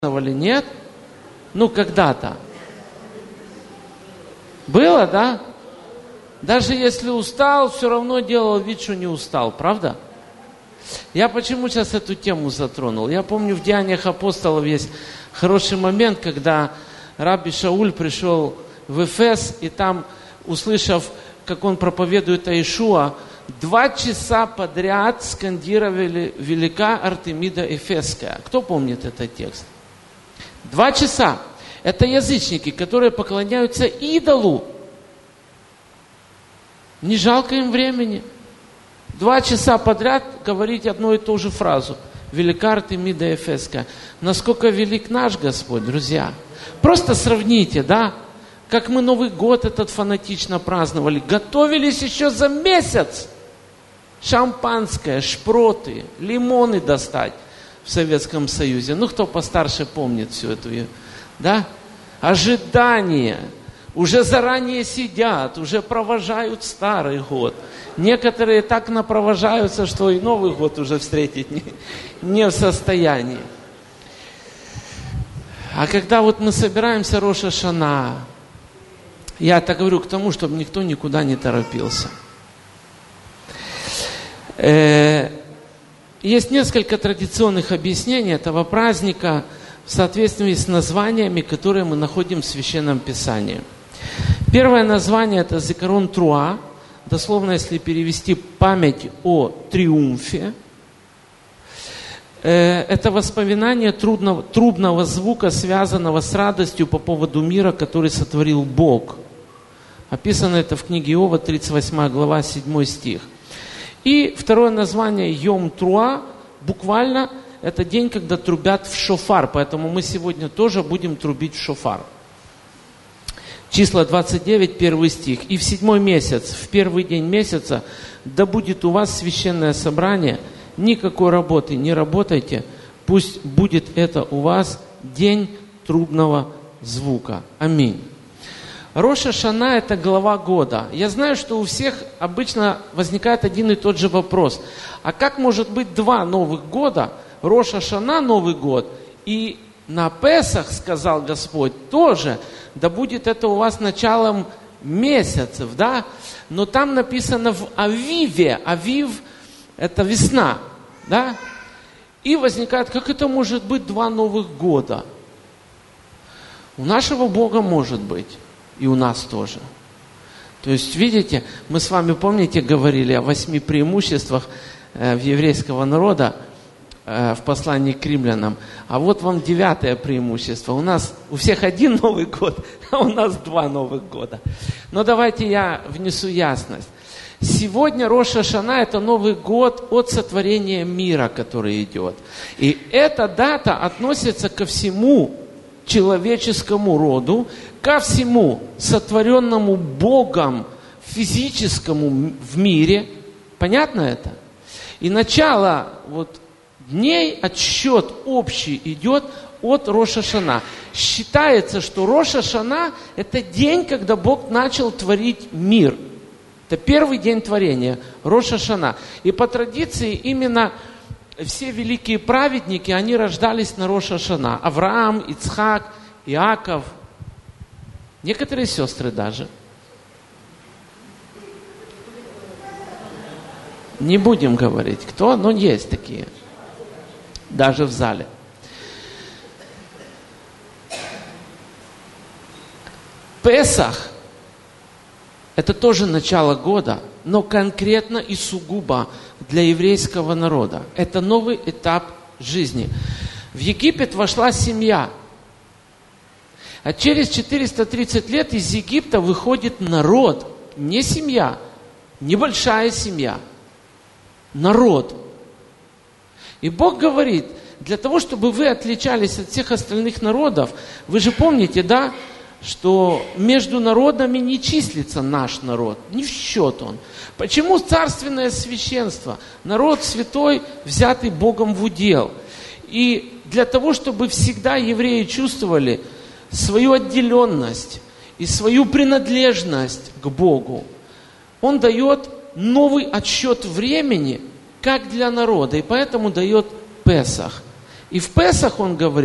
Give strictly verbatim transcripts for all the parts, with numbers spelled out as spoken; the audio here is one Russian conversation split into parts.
праздновали, нет? Ну, когда-то. Было, да? Даже если устал, все равно делал вид, что не устал, правда? Я почему сейчас эту тему затронул? Я помню, в Деяниях апостолов есть хороший момент, когда Рабби Шауль пришел в Эфес, и там, услышав, как он проповедует о Иешуа, два часа подряд скандировали «Велика Артемида Эфесская». Кто помнит этот текст? Два часа. Это язычники, которые поклоняются идолу. Не жалко им времени. Два часа подряд говорить одну и ту же фразу. «Велика Артемида Эфесская». Насколько велик наш Господь, друзья. Просто сравните, да? Как мы Новый год этот фанатично праздновали. Готовились еще за месяц. Шампанское, шпроты, лимоны достать в Советском Союзе. Ну, кто постарше помнит всю эту, да? Ожидание. Уже заранее сидят, уже провожают Старый год. Некоторые так напровожаются, что и Новый год уже встретить не, не в состоянии. А когда вот мы собираемся Рош ха-Шана, я это говорю к тому, чтобы никто никуда не торопился. Есть несколько традиционных объяснений этого праздника в соответствии с названиями, которые мы находим в Священном Писании. Первое название – это Зикарон Труа, дословно, если перевести, память о триумфе. Это воспоминание трудного, трубного звука, связанного с радостью по поводу мира, который сотворил Бог. Описано это в книге Иова, тридцать восьмая глава, седьмой стих. И второе название Йом Труа, буквально это день, когда трубят в шофар, поэтому мы сегодня тоже будем трубить в шофар. Числа двадцать девять, первый стих. «И в седьмой месяц, в первый день месяца, да будет у вас священное собрание, никакой работы не работайте, пусть будет это у вас день трубного звука». Аминь. Рош ха-Шана – это глава года. Я знаю, что у всех обычно возникает один и тот же вопрос. А как может быть два новых года? Рош ха-Шана – Новый год, и на Песах, сказал Господь, тоже, да будет это у вас началом месяцев, да? Но там написано в Авиве. Авив – это весна, да? И возникает, как это может быть два новых года? У нашего Бога может быть. И у нас тоже. То есть, видите, мы с вами, помните, говорили о восьми преимуществах э, еврейского народа э, в послании к римлянам. А вот вам девятое преимущество. У нас у всех один Новый год, а у нас два Новых года. Но давайте я внесу ясность. Сегодня Рош ха-Шана – это Новый год от сотворения мира, который идет. И эта дата относится ко всему человеческому роду, ко всему сотворенному Богом физическому в мире. Понятно это? И начало вот дней, отсчет общий идет от Рош ха-Шана. Считается, что Рош ха-Шана – это день, когда Бог начал творить мир. Это первый день творения, Рош ха-Шана. И по традиции именно все великие праведники, они рождались на Рош ха-Шана. Авраам, Ицхак, Иаков, некоторые сестры даже. Не будем говорить, кто, но есть такие. Даже в зале. Песах – это тоже начало года, но конкретно и сугубо для еврейского народа. Это новый этап жизни. В Египет вошла семья. А через четыреста тридцать лет из Египта выходит народ. Не семья, небольшая семья. Народ. И Бог говорит, для того, чтобы вы отличались от всех остальных народов, вы же помните, да, что между народами не числится наш народ, не в счет он. Почему царственное священство? Народ святой, взятый Богом в удел. И для того, чтобы всегда евреи чувствовали свою отделенность и свою принадлежность к Богу, Он дает новый отсчет времени, как для народа, и поэтому дает Песах. И в Песах он говорит,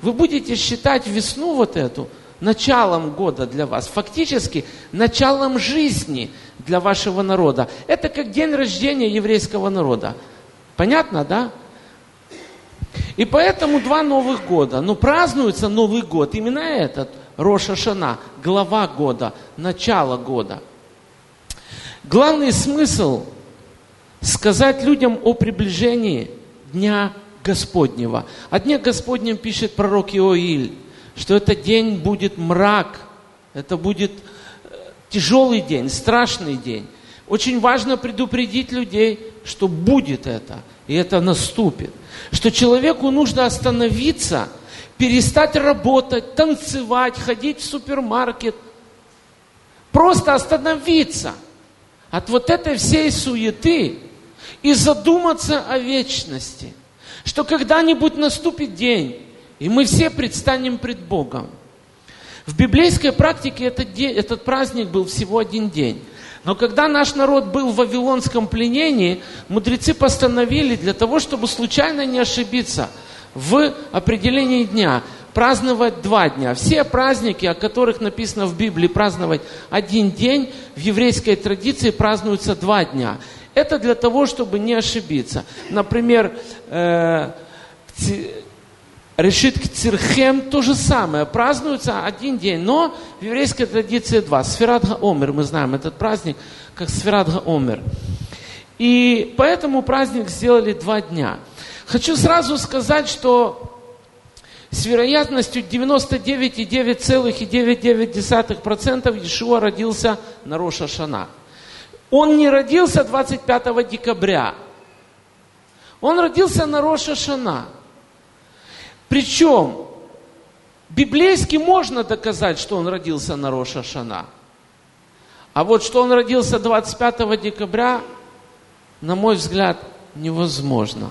вы будете считать весну вот эту началом года для вас, фактически началом жизни для вашего народа. Это как день рождения еврейского народа. Понятно, да? И поэтому два Новых года. Но празднуется Новый год, именно этот, Рош ха-Шана, глава года, начало года. Главный смысл сказать людям о приближении Дня Господнего. О Дне Господнем пишет пророк Иоиль, что этот день будет мрак, это будет тяжелый день, страшный день. Очень важно предупредить людей, что будет это, и это наступит. Что человеку нужно остановиться, перестать работать, танцевать, ходить в супермаркет. Просто остановиться от вот этой всей суеты и задуматься о вечности. Что когда-нибудь наступит день, и мы все предстанем пред Богом. В библейской практике этот, день, этот праздник был всего один день. Но когда наш народ был в вавилонском пленении, мудрецы постановили для того, чтобы случайно не ошибиться в определении дня, праздновать два дня. Все праздники, о которых написано в Библии, праздновать один день, в еврейской традиции празднуются два дня. Это для того, чтобы не ошибиться. Например, э, Решит Кцирхем то же самое. Празднуется один день, но в еврейской традиции два. Сферат ха-Омер, мы знаем этот праздник, как Сферат ха-Омер. И поэтому праздник сделали два дня. Хочу сразу сказать, что с вероятностью девяносто девять целых девять десятых девять десятых процента Иешуа родился на Рош ха-Шана. Он не родился двадцать пятого декабря. Он родился на Рош ха-Шана. Причем, библейски можно доказать, что он родился на Рош ха-Шана. А вот что он родился двадцать пятого декабря, на мой взгляд, невозможно.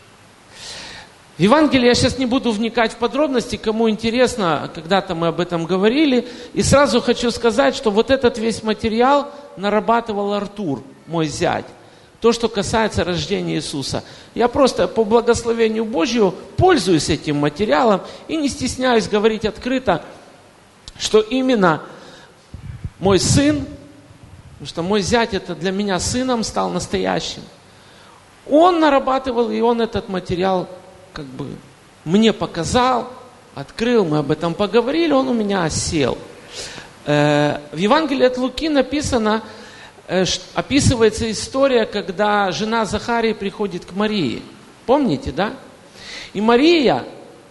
В Евангелии я сейчас не буду вникать в подробности, кому интересно, когда-то мы об этом говорили. И сразу хочу сказать, что вот этот весь материал нарабатывал Артур, мой зять. То, что касается рождения Иисуса. Я просто по благословению Божьему пользуюсь этим материалом и не стесняюсь говорить открыто, что именно мой сын, потому что мой зять это для меня сыном стал настоящим, он нарабатывал, и он этот материал как бы мне показал, открыл, мы об этом поговорили, он у меня осел. В Евангелии от Луки написано, описывается история, когда жена Захарии приходит к Марии. Помните, да? И Мария,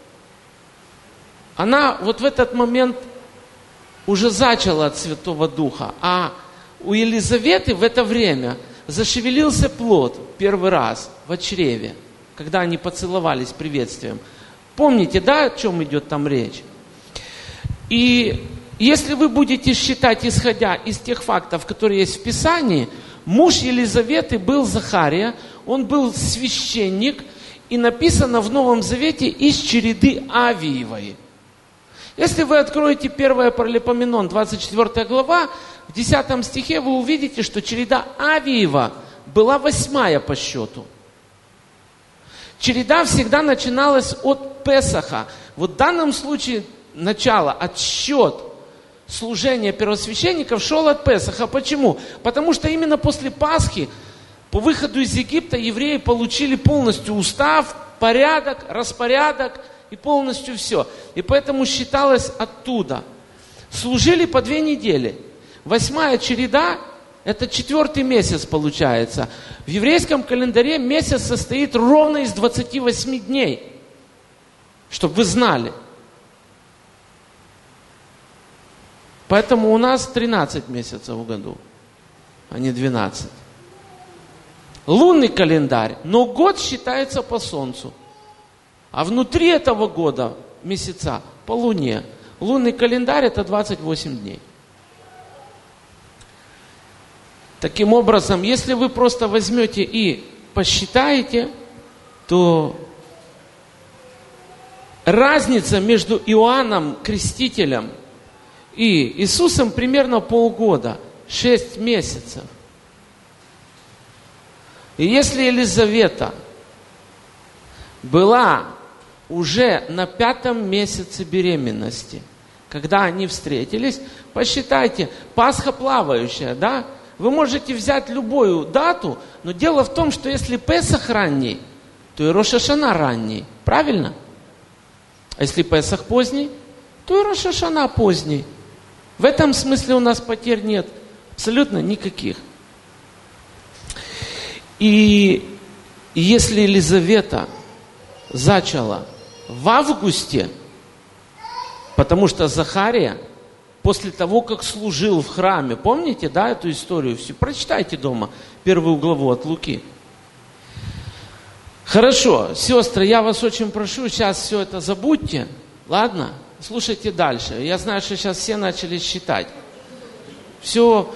она вот в этот момент уже зачала от Святого Духа, а у Елизаветы в это время зашевелился плод первый раз в чреве, когда они поцеловались приветствием. Помните, да, о чем идет там речь? И если вы будете считать, исходя из тех фактов, которые есть в Писании, муж Елизаветы был Захария, он был священник, и написано в Новом Завете из череды Авиевой. Если вы откроете первое Паралипоменон, двадцать четвёртая глава, в десятом стихе вы увидите, что череда Авиева была восьмая по счету. Череда всегда начиналась от Песаха. Вот в данном случае начало, отсчет служения первосвященников шел от Песаха. Почему? Потому что именно после Пасхи, по выходу из Египта, евреи получили полностью устав, порядок, распорядок и полностью все. И поэтому считалось оттуда. Служили по две недели. Восьмая череда – это четвертый месяц получается. В еврейском календаре месяц состоит ровно из двадцати восьми дней. Чтобы вы знали. Поэтому у нас тринадцать месяцев в году, а не двенадцать. Лунный календарь, но год считается по солнцу. А внутри этого года, месяца, по луне. Лунный календарь это двадцать восемь дней. Таким образом, если вы просто возьмете и посчитаете, то разница между Иоанном Крестителем и Иисусом примерно полгода, шесть месяцев. И если Елизавета была уже на пятом месяце беременности, когда они встретились, посчитайте, Пасха плавающая, да? Вы можете взять любую дату, но дело в том, что если Песах ранний, то и Рош ха-Шана ранний. Правильно? А если Песах поздний, то и Рош ха-Шана поздний. В этом смысле у нас потерь нет. Абсолютно никаких. И если Елизавета зачала в августе, потому что Захария после того, как служил в храме, помните, да, эту историю всю? Прочитайте дома первую главу от Луки. Хорошо, сестры, я вас очень прошу, сейчас все это забудьте, ладно? Слушайте дальше. Я знаю, что сейчас все начали считать. Все.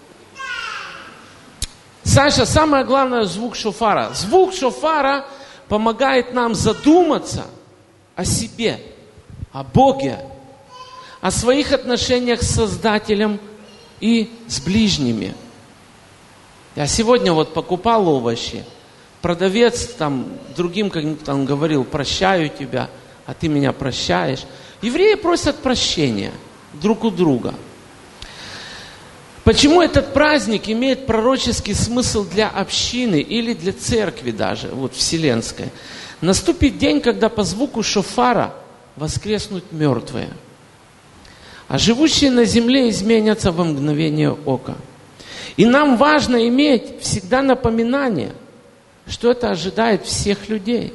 Саша, самое главное звук шофара. Звук шофара помогает нам задуматься о себе, о Боге, о своих отношениях с Создателем и с ближними. Я сегодня вот покупал овощи. Продавец там другим как-то он говорил: прощаю тебя, а ты меня прощаешь. Евреи просят прощения друг у друга. Почему этот праздник имеет пророческий смысл для общины или для церкви даже, вот вселенской? Наступит день, когда по звуку шофара воскреснут мертвые, а живущие на земле изменятся во мгновение ока. И нам важно иметь всегда напоминание, что это ожидает всех людей.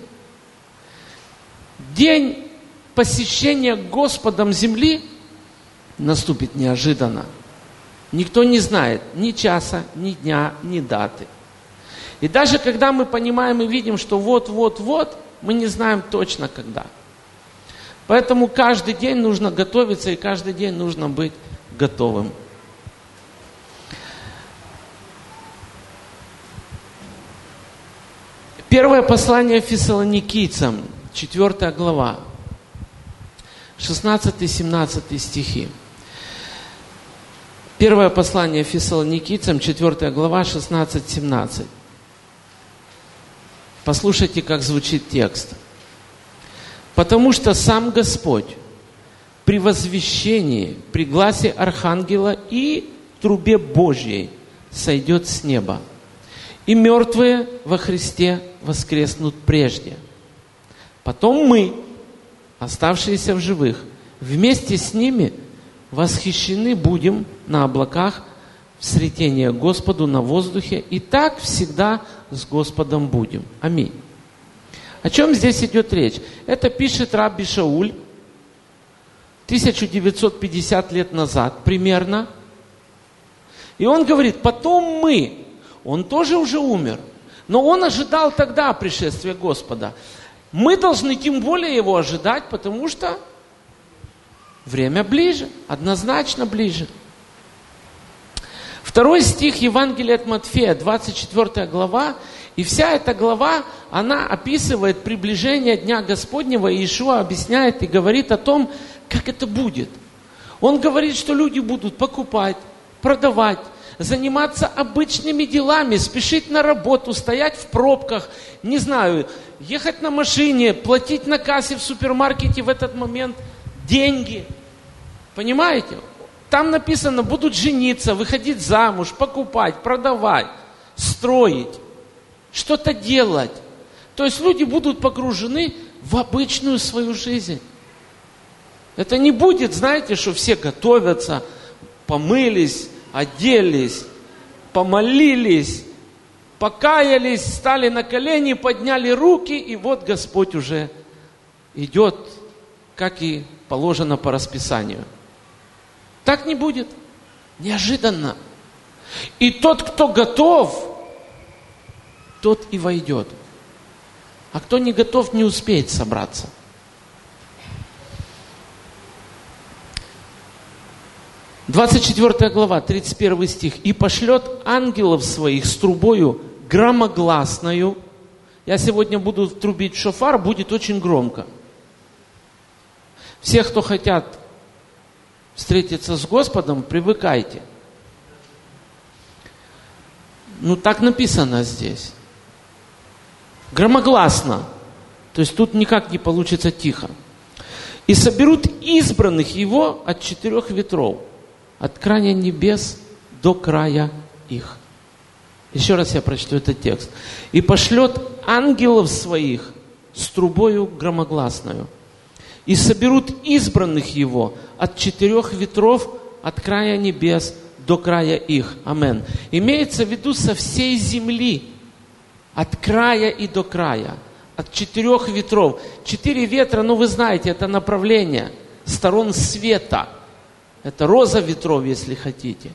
День посещения Господом земли наступит неожиданно. Никто не знает ни часа, ни дня, ни даты. И даже когда мы понимаем и видим, что вот-вот-вот, мы не знаем точно когда. Поэтому каждый день нужно готовиться, и каждый день нужно быть готовым. Первое послание Фессалоникийцам, четвёртая глава, шестнадцатый-семнадцатый стихи. Первое послание Фессалоникийцам, четвёртая глава, шестнадцать-семнадцать. Послушайте, как звучит текст. «Потому что сам Господь при возвещении, при гласе архангела и трубе Божьей сойдет с неба, и мертвые во Христе воскреснут прежде. Потом мы, оставшиеся в живых, вместе с ними восхищены будем на облаках в сретение Господу на воздухе, и так всегда с Господом будем». Аминь. О чем здесь идет речь? Это пишет Рабби Шауль тысяча девятьсот пятьдесят лет назад примерно. И он говорит: потом мы, он тоже уже умер, но он ожидал тогда пришествия Господа. Мы должны тем более его ожидать, потому что время ближе, однозначно ближе. Второй стих Евангелия от Матфея, двадцать четвёртая глава, и вся эта глава, она описывает приближение Дня Господнего, и Иешуа объясняет и говорит о том, как это будет. Он говорит, что люди будут покупать, продавать, заниматься обычными делами, спешить на работу, стоять в пробках, не знаю, ехать на машине, платить на кассе в супермаркете в этот момент деньги. Понимаете? Там написано, будут жениться, выходить замуж, покупать, продавать, строить, что-то делать. То есть люди будут погружены в обычную свою жизнь. Это не будет, знаете, что все готовятся, помылись, оделись, помолились, покаялись, стали на колени, подняли руки, и вот Господь уже идет, как и положено по расписанию. Так не будет. Неожиданно. И тот, кто готов, тот и войдет. А кто не готов, не успеет собраться. двадцать четвёртая глава, тридцать первый стих. «И пошлет ангелов своих с трубою громогласною». Я сегодня буду трубить шофар, будет очень громко. Все, кто хотят встретиться с Господом, привыкайте. Ну, так написано здесь. Громогласно. То есть тут никак не получится тихо. «И соберут избранных его от четырех ветров, от края небес до края их». Еще раз я прочту этот текст. «И пошлет ангелов своих с трубою громогласною, и соберут избранных его от четырех ветров, от края небес до края их». Амен. Имеется в виду со всей земли, от края и до края, от четырех ветров. Четыре ветра, ну вы знаете, это направление сторон света. Это роза ветров, если хотите.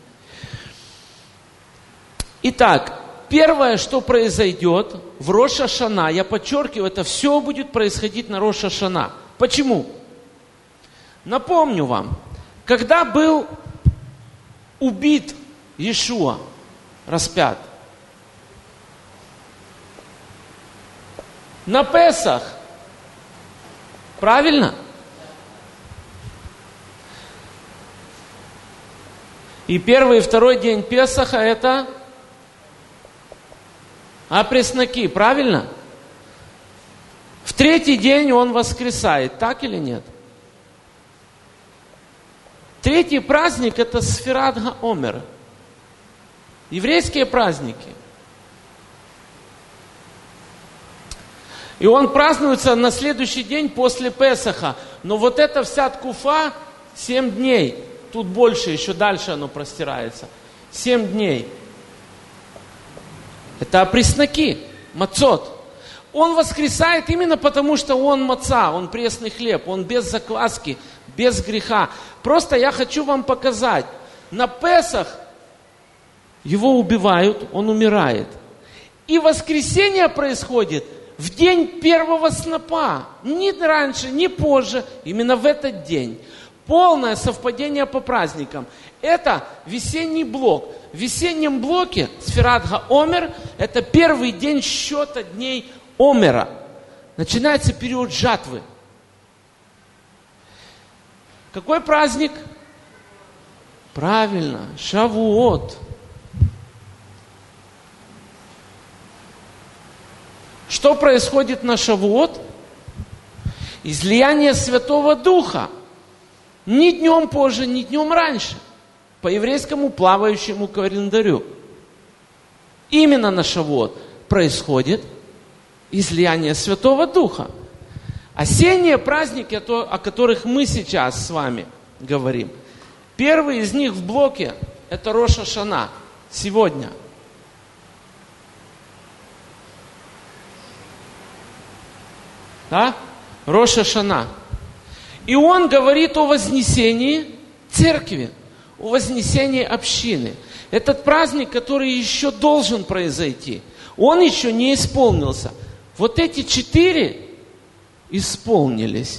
Итак, первое, что произойдет в Рош ха-Шана, я подчеркиваю, это все будет происходить на Рош ха-Шана. Почему? Напомню вам, когда был убит Иешуа, распят, на Песах, правильно? И первый и второй день Песаха это опресноки, правильно? В третий день он воскресает, так или нет? Третий праздник это Сфират ха-Омер. Еврейские праздники. И он празднуется на следующий день после Песаха. Но вот эта вся ткуфа, семь дней, тут больше, еще дальше оно простирается. Семь дней. Это опресноки, мацот. Он воскресает именно потому, что он маца, он пресный хлеб, он без закваски, без греха. Просто я хочу вам показать, на Песах его убивают, он умирает. И воскресение происходит в день первого снопа. Ни раньше, ни позже, именно в этот день. Полное совпадение по праздникам. Это весенний блок. В весеннем блоке Сфират ха-Омер это первый день счета дней Омера. Начинается период жатвы. Какой праздник? Правильно, Шавуот. Что происходит на Шавуот? Излияние Святого Духа. Ни днем позже, ни днем раньше. По еврейскому плавающему календарю. Именно на Шавуот происходит излияние Святого Духа. Осенние праздники, о которых мы сейчас с вами говорим. Первый из них в блоке это Рош ха-Шана. Сегодня. Да? Рош ха-Шана. И он говорит о вознесении церкви, о вознесении общины. Этот праздник, который еще должен произойти, он еще не исполнился. Вот эти четыре исполнились.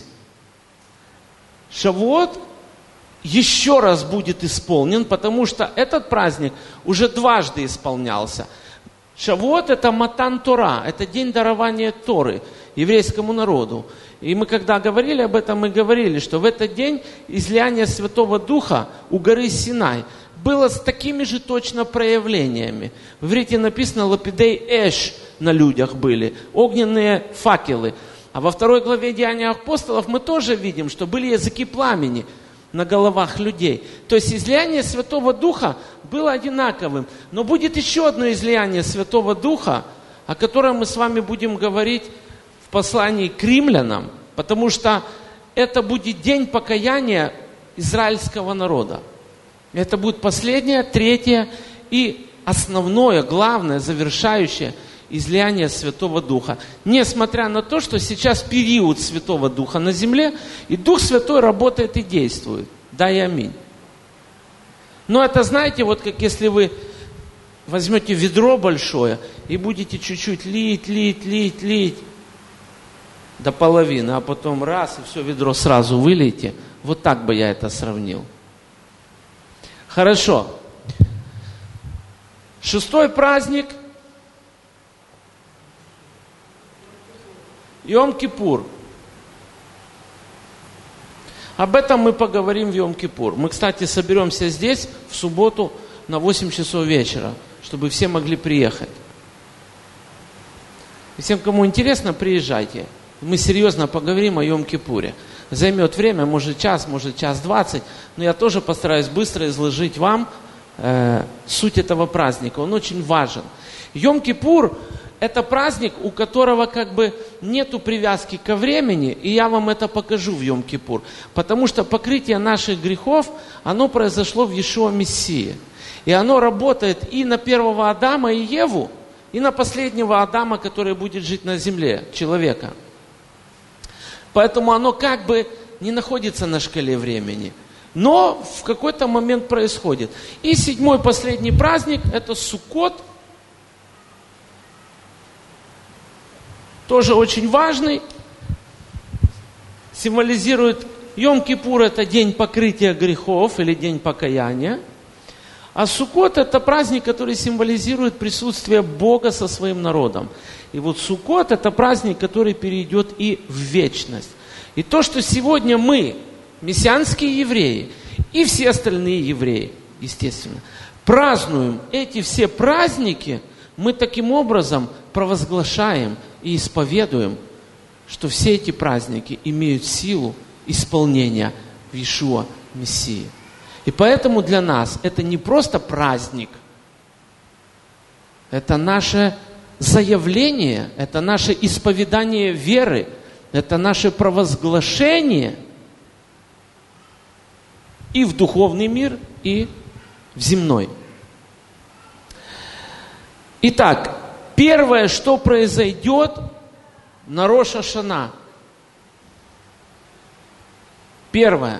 Шавуот еще раз будет исполнен, потому что этот праздник уже дважды исполнялся. Шавуот это Матан Тора, это день дарования Торы еврейскому народу. И мы когда говорили об этом, мы говорили, что в этот день излияние Святого Духа у горы Синай было с такими же точно проявлениями. В иврите написано «Лапидей эш» на людях были, огненные факелы. А во второй главе Деяний апостолов мы тоже видим, что были языки пламени на головах людей. То есть излияние Святого Духа было одинаковым. Но будет еще одно излияние Святого Духа, о котором мы с вами будем говорить в послании к римлянам, потому что это будет день покаяния израильского народа. Это будет последнее, третье и основное, главное, завершающее излияние Святого Духа. Несмотря на то, что сейчас период Святого Духа на земле, и Дух Святой работает и действует. Да и аминь. Но это, знаете, вот как если вы возьмете ведро большое и будете чуть-чуть лить, лить, лить, лить до половины, а потом раз, и все ведро сразу вылейте. Вот так бы я это сравнил. Хорошо. Шестой праздник. Йом-Кипур. Об этом мы поговорим в Йом-Кипур. Мы, кстати, соберемся здесь в субботу на восемь часов вечера, чтобы все могли приехать. И всем, кому интересно, приезжайте. Мы серьезно поговорим о Йом-Кипуре. Займет время, может час, может час двадцать, но я тоже постараюсь быстро изложить вам э, суть этого праздника. Он очень важен. Йом-Кипур – это праздник, у которого как бы нету привязки ко времени, и я вам это покажу в Йом-Кипур. Потому что покрытие наших грехов, оно произошло в Иешуа Мессии. И оно работает и на первого Адама и Еву, и на последнего Адама, который будет жить на земле, человека. Поэтому оно как бы не находится на шкале времени. Но в какой-то момент происходит. И седьмой последний праздник – это Суккот. Тоже очень важный. Символизирует Йом-Кипур – это день покрытия грехов или день покаяния. А Суккот – это праздник, который символизирует присутствие Бога со своим народом. И вот Суккот – это праздник, который перейдет и в вечность. И то, что сегодня мы, мессианские евреи, и все остальные евреи, естественно, празднуем эти все праздники, мы таким образом провозглашаем и исповедуем, что все эти праздники имеют силу исполнения в Иешуа Мессии. И поэтому для нас это не просто праздник, это наше заявление, это наше исповедание веры, это наше провозглашение и в духовный мир, и в земной. Итак, первое, что произойдет на Рош ха-Шана. Первое.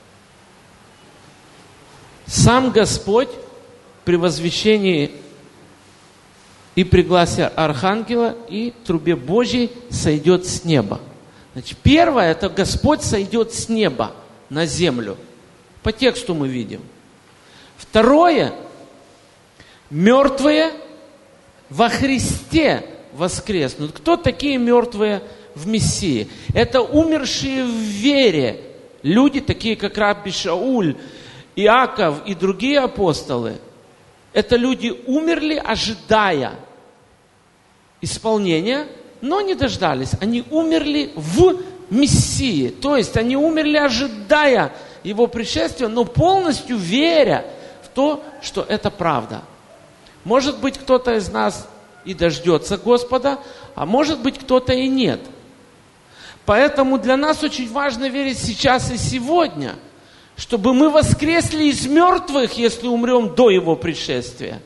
Сам Господь при возвещении и при гласе Архангела и трубе Божьей сойдет с неба. Значит, первое, это Господь сойдет с неба на землю. По тексту мы видим. Второе, мертвые во Христе воскреснут. Кто такие мертвые в Мессии? Это умершие в вере. Люди, такие как Рабби Шауль, Иаков и другие апостолы. Это люди умерли, ожидая исполнения, но не дождались. Они умерли в Мессии. То есть они умерли, ожидая Его пришествия, но полностью веря в то, что это правда. Может быть, кто-то из нас и дождется Господа, а может быть, кто-то и нет. Поэтому для нас очень важно верить сейчас и сегодня, чтобы мы воскресли из мертвых, если умрем до Его пришествия.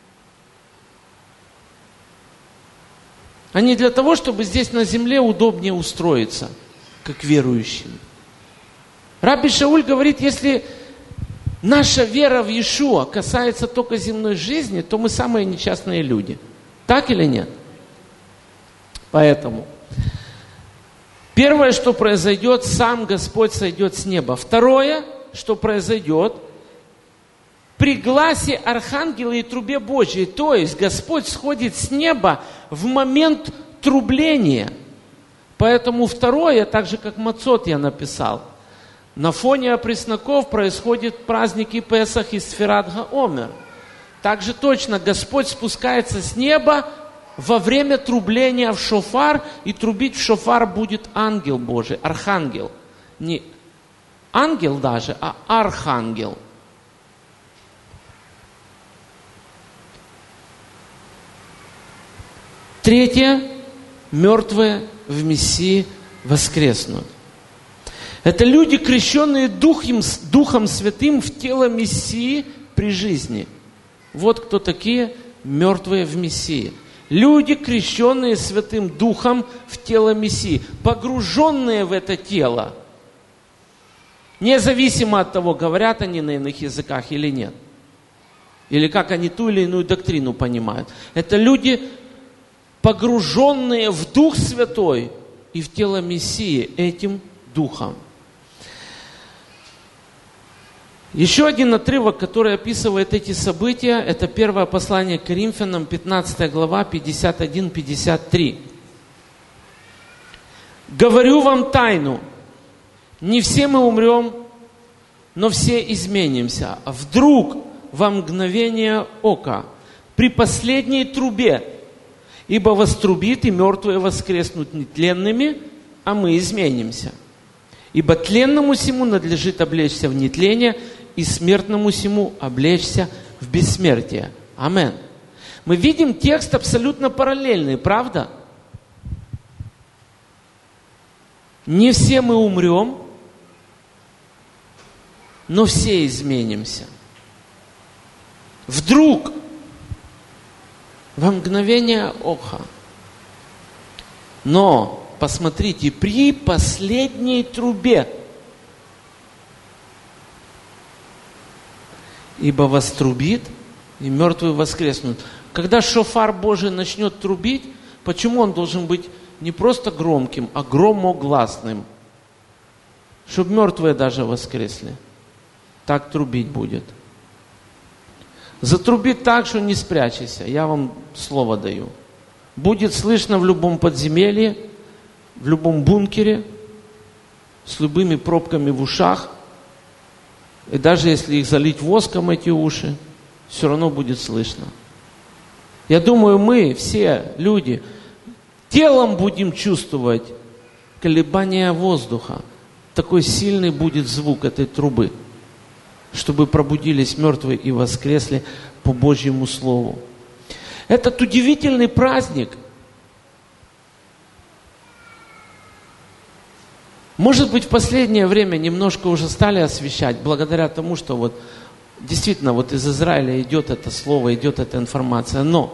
А не для того, чтобы здесь на земле удобнее устроиться, как верующим. Рабби Шауль говорит, если наша вера в Иешуа касается только земной жизни, то мы самые несчастные люди. Так или нет? Поэтому первое, что произойдет, сам Господь сойдет с неба. Второе, что произойдет, при гласе Архангела и трубе Божьей, то есть Господь сходит с неба в момент трубления. Поэтому второе, так же как Мацот я написал, на фоне опресноков происходит праздники Песах и Сфират Гаомер. Также точно Господь спускается с неба во время трубления в шофар, и трубить в шофар будет ангел Божий, архангел. Не ангел даже, а архангел. Третье. Мертвые в Мессии воскреснут. Это люди, крещенные Духом, Духом Святым в тело Мессии при жизни. Вот кто такие мертвые в Мессии. Люди, крещенные Святым Духом в тело Мессии, погруженные в это тело, независимо от того, говорят они на иных языках или нет. Или как они ту или иную доктрину понимают. Это люди, погруженные в Дух Святой и в тело Мессии этим Духом. Еще один отрывок, который описывает эти события, это первое послание к Коринфянам, пятнадцатая глава, пятьдесят один пятьдесят три. «Говорю вам тайну, не все мы умрем, но все изменимся. Вдруг во мгновение ока, при последней трубе, Ибо вострубит, и мертвые воскреснут нетленными, а мы изменимся. Ибо тленному сему надлежит облечься в нетление, и смертному сему облечься в бессмертие. Амен. Мы видим текст абсолютно параллельный, правда? Не все мы умрем, но все изменимся. Вдруг, во мгновение ока. Но, посмотрите, при последней трубе, ибо вострубит, и мертвые воскреснут. Когда шофар Божий начнет трубить, почему он должен быть не просто громким, а громогласным? Чтобы мертвые даже воскресли. Так трубить будет. Затрубит так, что не спрячься. Я вам слово даю. Будет слышно в любом подземелье, в любом бункере, с любыми пробками в ушах. И даже если их залить воском, эти уши, все равно будет слышно. Я думаю, мы, все люди, телом будем чувствовать колебания воздуха. Такой сильный будет звук этой трубы, чтобы пробудились мертвые и воскресли по Божьему Слову. Этот удивительный праздник, может быть, в последнее время немножко уже стали освещать, благодаря тому, что вот действительно вот из Израиля идет это слово, идет эта информация. Но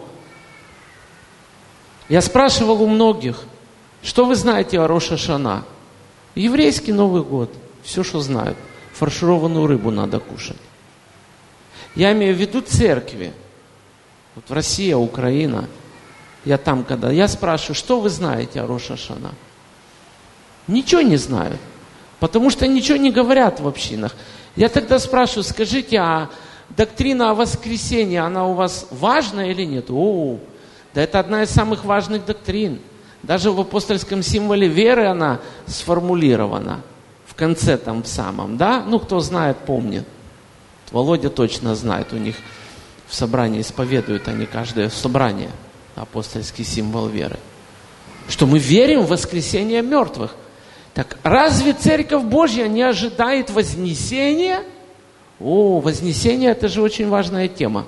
я спрашивал у многих, что вы знаете о Рош ха-Шана? Еврейский Новый год, все, что знают. Фаршированную рыбу надо кушать. Я имею в виду церкви. Вот в России, Украина. Я там когда. Я спрашиваю, что вы знаете о Рош ха-Шана? Ничего не знают. Потому что ничего не говорят в общинах. Я тогда спрашиваю, скажите, а доктрина о воскресении, она у вас важна или нет? О, да это одна из самых важных доктрин. Даже в апостольском символе веры она сформулирована. В конце там в самом, да? Ну, кто знает, помнит. Володя точно знает, у них в собрании исповедуют они каждое собрание, апостольский символ веры. Что мы верим в воскресение мертвых. Так разве Церковь Божья не ожидает вознесения? О, вознесение — это же очень важная тема.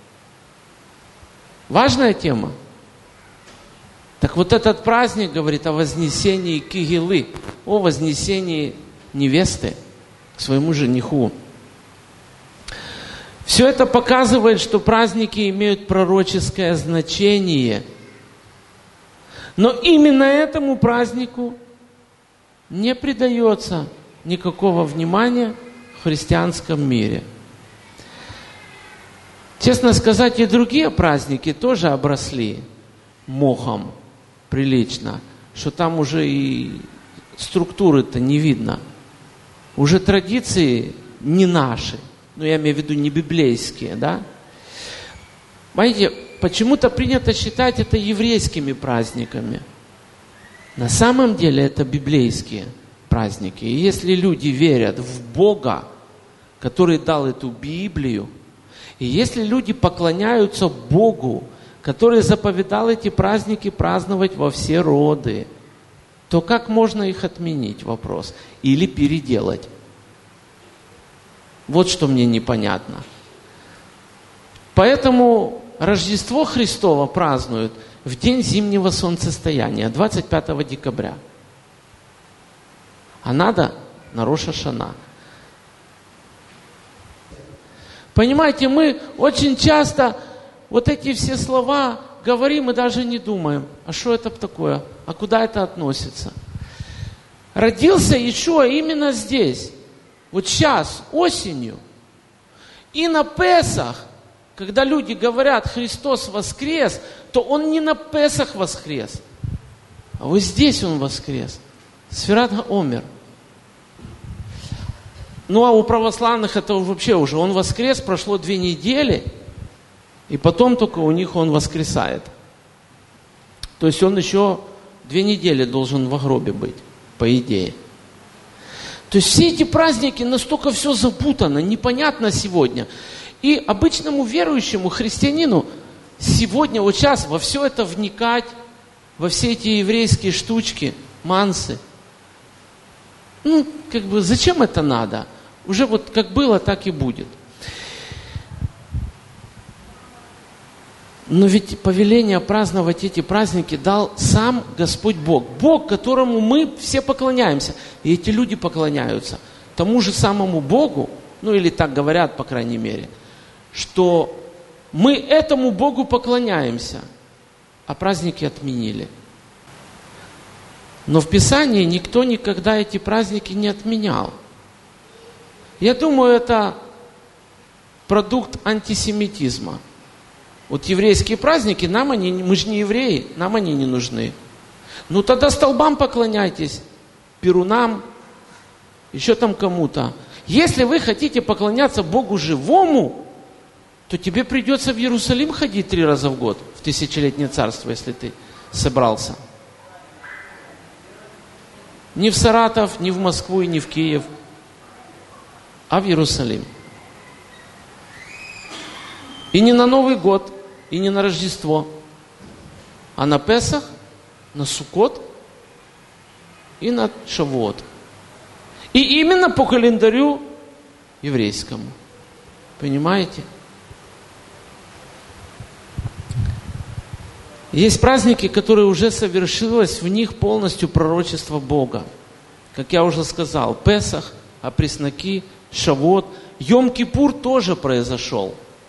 Важная тема. Так вот этот праздник говорит о вознесении кигилы, о вознесении невесты к своему жениху. Все это показывает, что праздники имеют пророческое значение. Но именно этому празднику не придается никакого внимания в христианском мире. Честно сказать, и другие праздники тоже обросли мохом прилично, что там уже и структуры-то не видно. Уже традиции не наши, ну я имею в виду не библейские, да? Понимаете, почему-то принято считать это еврейскими праздниками. На самом деле это библейские праздники. И если люди верят в Бога, который дал эту Библию, и если люди поклоняются Богу, который заповедал эти праздники праздновать во все роды, то как можно их отменить, вопрос, или переделать? Вот что мне непонятно. Поэтому Рождество Христово празднуют в день зимнего солнцестояния, двадцать пятого декабря. А надо на Рош ха-Шана. Понимаете, мы очень часто вот эти все слова говорим и даже не думаем, а что это такое, а куда это относится. Родился Иешуа именно здесь, вот сейчас, осенью. И на Песах, когда люди говорят «Христос воскрес», то Он не на Песах воскрес, а вот здесь Он воскрес. Сфират ха-Омер. Ну а у православных это вообще уже, Он воскрес, прошло две недели, и потом только у них Он воскресает. То есть Он еще две недели должен в гробе быть, по идее. То есть все эти праздники настолько все запутано, непонятно сегодня. И обычному верующему христианину сегодня, вот сейчас, во все это вникать, во все эти еврейские штучки, мансы, ну, как бы, зачем это надо? Уже вот как было, так и будет. Но ведь повеление праздновать эти праздники дал сам Господь Бог. Бог, которому мы все поклоняемся. И эти люди поклоняются тому же самому Богу, ну или так говорят, по крайней мере, что мы этому Богу поклоняемся, а праздники отменили. Но в Писании никто никогда эти праздники не отменял. Я думаю, это продукт антисемитизма. Вот еврейские праздники, нам они, мы же не евреи, нам они не нужны. Ну тогда столбам поклоняйтесь, перунам, еще там кому-то. Если вы хотите поклоняться Богу живому, то тебе придется в Иерусалим ходить три раза в год, в тысячелетнее царство, если ты собрался. Не в Саратов, не в Москву и не в Киев, а в Иерусалим. И не на Новый год, и не на Рождество, а на Песах, на Суккот и на Шавуот. И именно по календарю еврейскому. Понимаете? Есть праздники, которые уже совершилось в них полностью пророчество Бога. Как я уже сказал, Песах, опресноки, Шавуот, Йом-Кипур тоже произошел.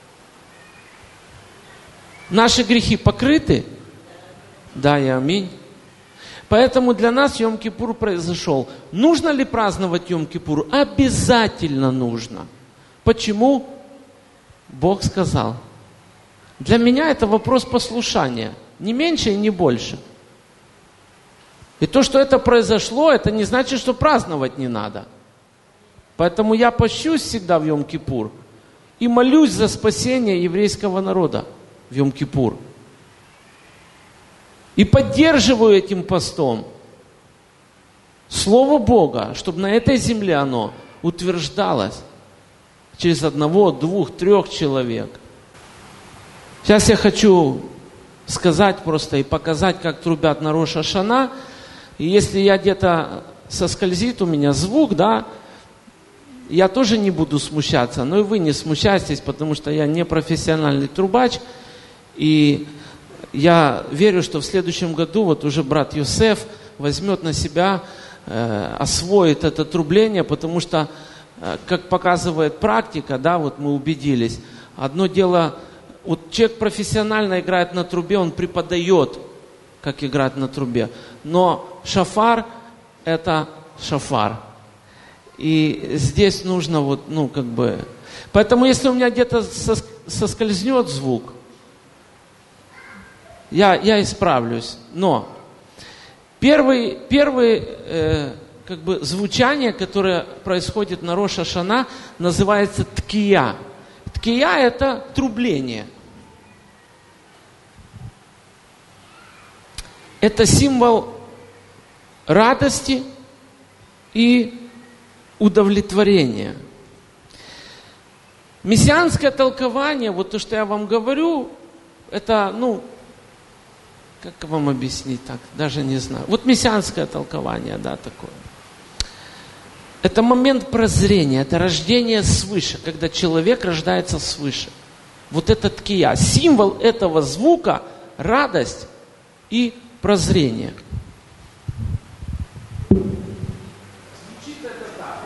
Наши грехи покрыты? Да и аминь. Поэтому для нас Йом-Кипур произошел. Нужно ли праздновать Йом-Кипур? Обязательно нужно. Почему? Бог сказал. Для меня это вопрос послушания. Не меньше и не больше. И то, что это произошло, это не значит, что праздновать не надо. Поэтому я пощусь всегда в Йом-Кипур и молюсь за спасение еврейского народа в Йом-Кипур. И поддерживаю этим постом Слово Бога, чтобы на этой земле оно утверждалось через одного, двух, трех человек. Сейчас я хочу сказать просто и показать, как трубят на Рош ха-Шана. И если я где-то соскользит у меня звук, да, я тоже не буду смущаться. Но и вы не смущайтесь, потому что я не профессиональный трубач. И я верю, что в следующем году вот уже брат Йосеф возьмет на себя, э, освоит это трубление, потому что, э, как показывает практика, да, вот мы убедились, одно дело, вот человек профессионально играет на трубе, он преподает, как играть на трубе, но шафар – это шафар. И здесь нужно вот, ну, как бы... Поэтому, если у меня где-то соскользнет звук, я, я исправлюсь. Но первый, первый э, как бы звучание, которое происходит на Рош ха-Шана, называется ткия. Ткия – это трубление. Это символ радости и удовлетворения. Мессианское толкование, вот то, что я вам говорю, это, ну, как вам объяснить так, даже не знаю. Вот мессианское толкование, да, такое. Это момент прозрения, это рождение свыше, когда человек рождается свыше. Вот это ткия. Символ этого звука – радость и прозрение. Звучит это так.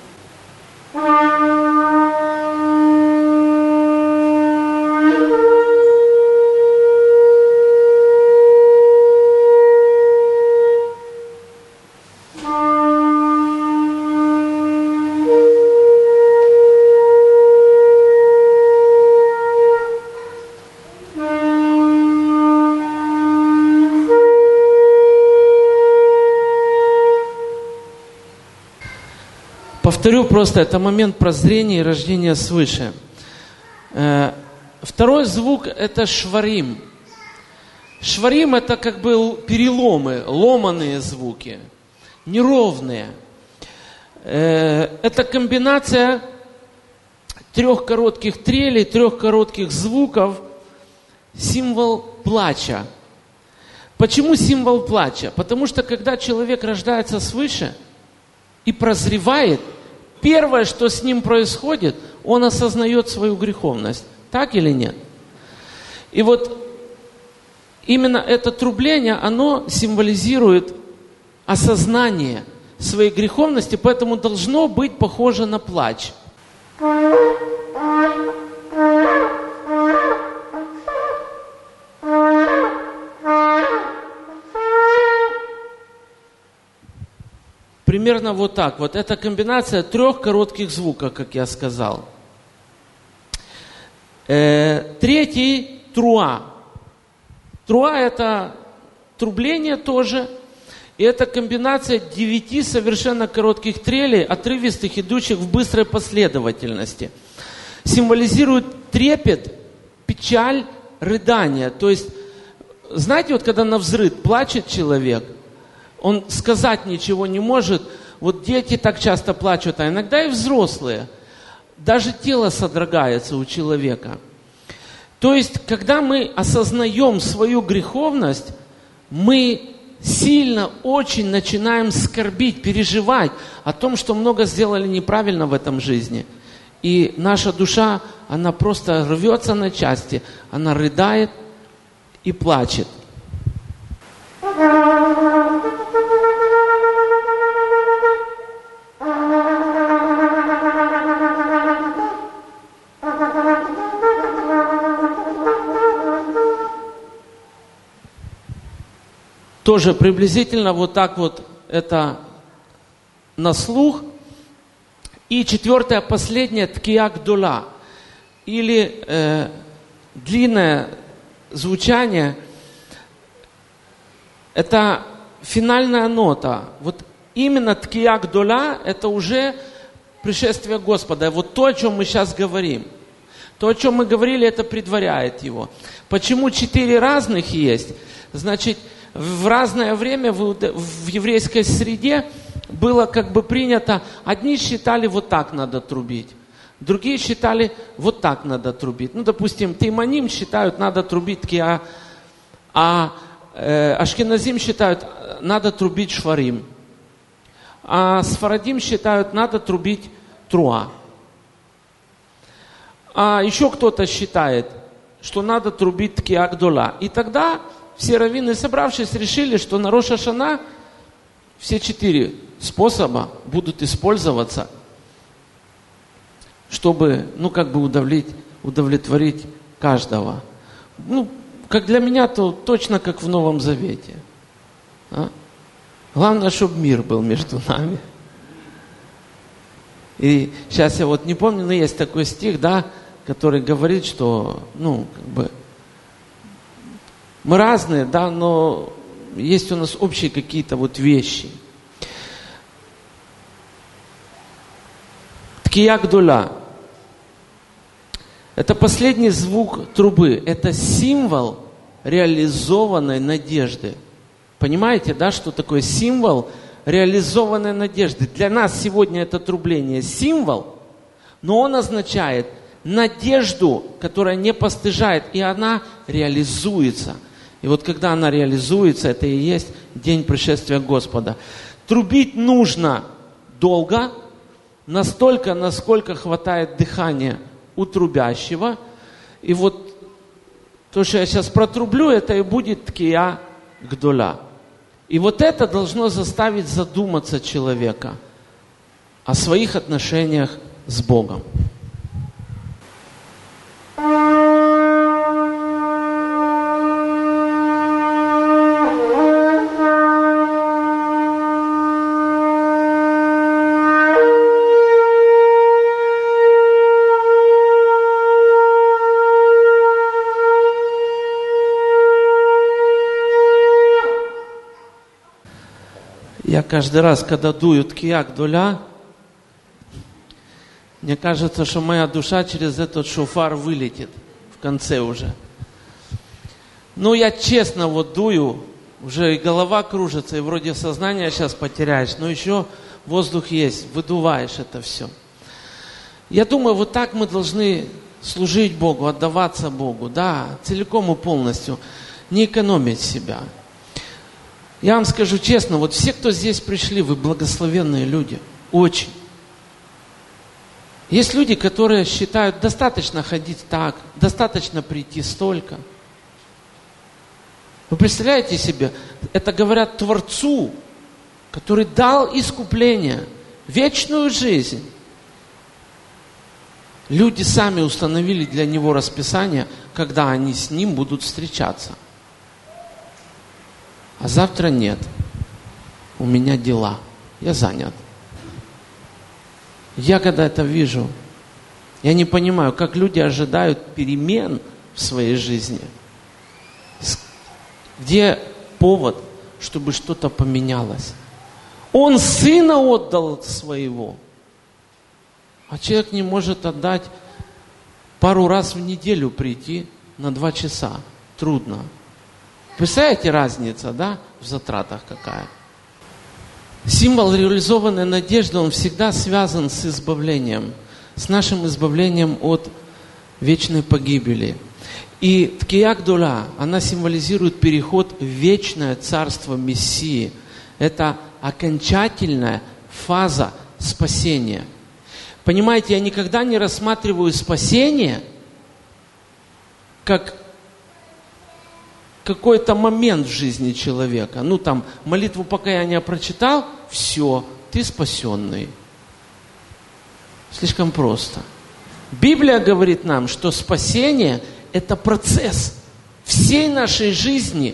Повторю просто, это момент прозрения и рождения свыше. Второй звук – это шварим. Шварим – это как бы переломы, ломаные звуки, неровные. Это комбинация трех коротких трелей, трех коротких звуков, символ плача. Почему символ плача? Потому что когда человек рождается свыше и прозревает, первое, что с ним происходит, он осознает свою греховность. Так или нет? И вот именно это трубление, оно символизирует осознание своей греховности, поэтому должно быть похоже на плач. Примерно вот так. Вот это комбинация трех коротких звуков, как я сказал. Э, третий – труа. Труа – это трубление тоже. И это комбинация девяти совершенно коротких трелей, отрывистых, идущих в быстрой последовательности. Символизирует трепет, печаль, рыдание. То есть, знаете, вот когда навзрыд плачет человек, он сказать ничего не может. Вот дети так часто плачут, а иногда и взрослые. Даже тело содрогается у человека. То есть, когда мы осознаем свою греховность, мы сильно очень начинаем скорбить, переживать о том, что много сделали неправильно в этом жизни. И наша душа, она просто рвется на части, она рыдает и плачет. Тоже приблизительно вот так вот это на слух. И четвертое, последнее, ткия гдола. Или э, длинное звучание. Это финальная нота. Вот именно ткия гдола, это уже пришествие Господа. Вот то, о чем мы сейчас говорим. То, о чем мы говорили, это предваряет его. Почему четыре разных есть? Значит, в разное время в, в еврейской среде было как бы принято, одни считали, вот так надо трубить, другие считали, вот так надо трубить. Ну, допустим, тейманим считают, надо трубить ткия, а э, ашкеназим считают, надо трубить шварим, а сфарадим считают, надо трубить труа. А еще кто-то считает, что надо трубить ткия гдола. И тогда все раввины, собравшись, решили, что на Рош ха-Шана все четыре способа будут использоваться, чтобы, ну, как бы удовлетворить, удовлетворить каждого. Ну, как для меня, то точно как в Новом Завете. А? Главное, чтобы мир был между нами. И сейчас я вот не помню, но есть такой стих, да, который говорит, что, ну, как бы, мы разные, да, но есть у нас общие какие-то вот вещи. Ткия гдола. Это последний звук трубы. Это символ реализованной надежды. Понимаете, да, что такое символ реализованной надежды? Для нас сегодня это трубление символ, но он означает надежду, которая не постыжает, и она реализуется. И вот когда она реализуется, это и есть день пришествия Господа. Трубить нужно долго, настолько, насколько хватает дыхания у трубящего. И вот то, что я сейчас протрублю, это и будет ткия гдола. И вот это должно заставить задуматься человека о своих отношениях с Богом. Я каждый раз, когда дую ткия гдола, мне кажется, что моя душа через этот шофар вылетит в конце уже. Ну, я честно вот дую, уже и голова кружится, и вроде сознание сейчас потеряешь, но еще воздух есть, выдуваешь это все. Я думаю, вот так мы должны служить Богу, отдаваться Богу, да, целиком и полностью, не экономить себя. Я вам скажу честно, вот все, кто здесь пришли, вы благословенные люди, очень. Есть люди, которые считают, достаточно ходить так, достаточно прийти столько. Вы представляете себе, это говорят Творцу, который дал искупление, вечную жизнь. Люди сами установили для него расписание, когда они с ним будут встречаться. А завтра нет. У меня дела. Я занят. Я когда это вижу, я не понимаю, как люди ожидают перемен в своей жизни. Где повод, чтобы что-то поменялось? Он сына отдал своего. А человек не может отдать пару раз в неделю прийти на два часа. Трудно. Представляете, разница, да, в затратах какая? Символ реализованной надежды, он всегда связан с избавлением, с нашим избавлением от вечной погибели. И ткия гдола, она символизирует переход в вечное царство Мессии. Это окончательная фаза спасения. Понимаете, я никогда не рассматриваю спасение как какой-то момент в жизни человека. Ну там, молитву покаяния прочитал, все, ты спасенный. Слишком просто. Библия говорит нам, что спасение – это процесс всей нашей жизни.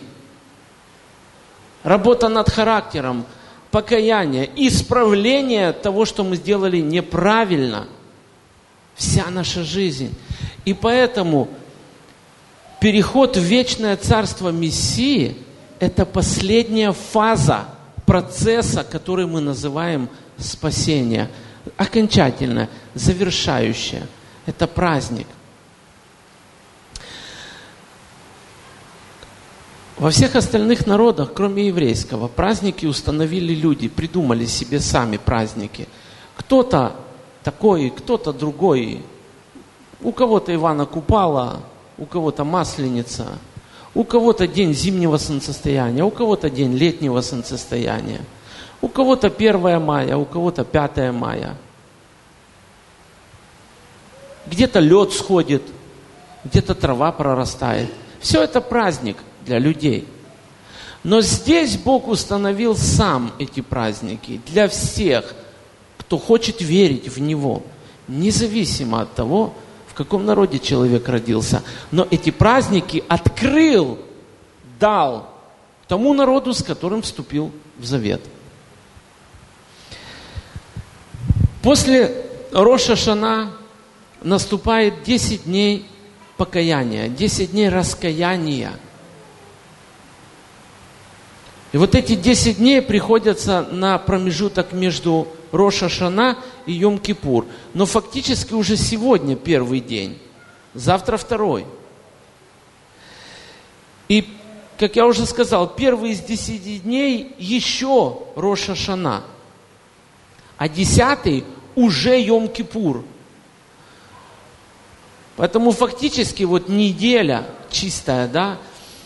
Работа над характером, покаяние, исправление того, что мы сделали неправильно. Вся наша жизнь. И поэтому переход в вечное царство Мессии – это последняя фаза процесса, который мы называем спасение. Окончательное, завершающее. Это праздник. Во всех остальных народах, кроме еврейского, праздники установили люди, придумали себе сами праздники. Кто-то такой, кто-то другой. У кого-то Ивана Купала, у кого-то Масленица, у кого-то день зимнего солнцестояния, у кого-то день летнего солнцестояния, у кого-то первое мая, у кого-то пятое мая. Где-то лед сходит, где-то трава прорастает. Все это праздник для людей. Но здесь Бог установил сам эти праздники для всех, кто хочет верить в Него, независимо от того, в каком народе человек родился. Но эти праздники открыл, дал тому народу, с которым вступил в завет. После Рош ха-Шана наступает десять дней покаяния, десять дней раскаяния. И вот эти десять дней приходятся на промежуток между Рош ха-Шана и Йом-Кипур. Но фактически уже сегодня первый день, завтра второй. И, как я уже сказал, первый из десяти дней еще Рош ха-Шана, а десятый уже Йом-Кипур. Поэтому фактически вот неделя чистая, да,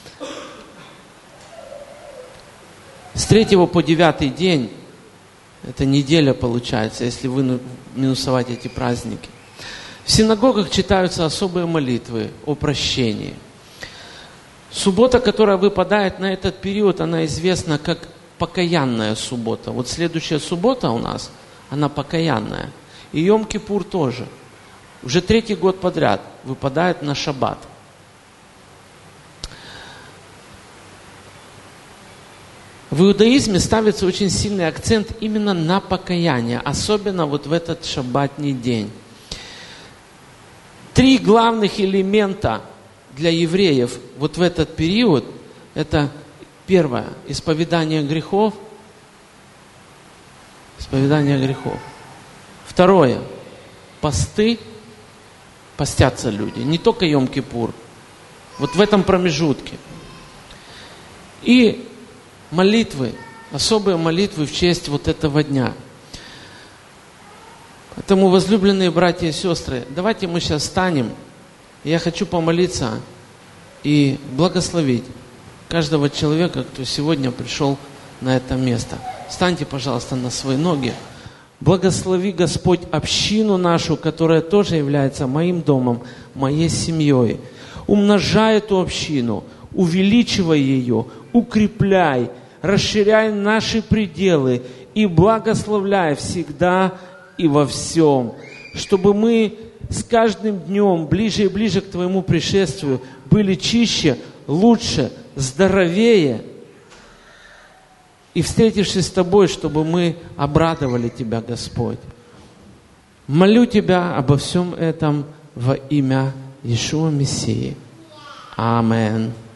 с третьего по девятый день, это неделя получается, если вы минусовать эти праздники. В синагогах читаются особые молитвы о прощении. Суббота, которая выпадает на этот период, она известна как покаянная суббота. Вот следующая суббота у нас, она покаянная. И Йом-Кипур тоже. Уже третий год подряд выпадает на шаббат. В иудаизме ставится очень сильный акцент именно на покаяние, особенно вот в этот шаббатний день. Три главных элемента для евреев вот в этот период – это первое – исповедание грехов, исповедание грехов. Второе – посты, постятся люди, не только Йом-Кипур, вот в этом промежутке. И молитвы, особые молитвы в честь вот этого дня. Поэтому, возлюбленные братья и сестры, давайте мы сейчас встанем Я хочу помолиться и благословить каждого человека, кто сегодня пришел на это место. Встаньте, пожалуйста, на свои ноги. Благослови, Господь, общину нашу, которая тоже является моим домом, моей семьей. Умножай эту общину, увеличивай ее, укрепляй, расширяй наши пределы и благословляй всегда и во всем, чтобы мы с каждым днем ближе и ближе к Твоему пришествию были чище, лучше, здоровее. И встретившись с Тобой, чтобы мы обрадовали Тебя, Господь. Молю Тебя обо всем этом во имя Иешуа Мессии. Аминь.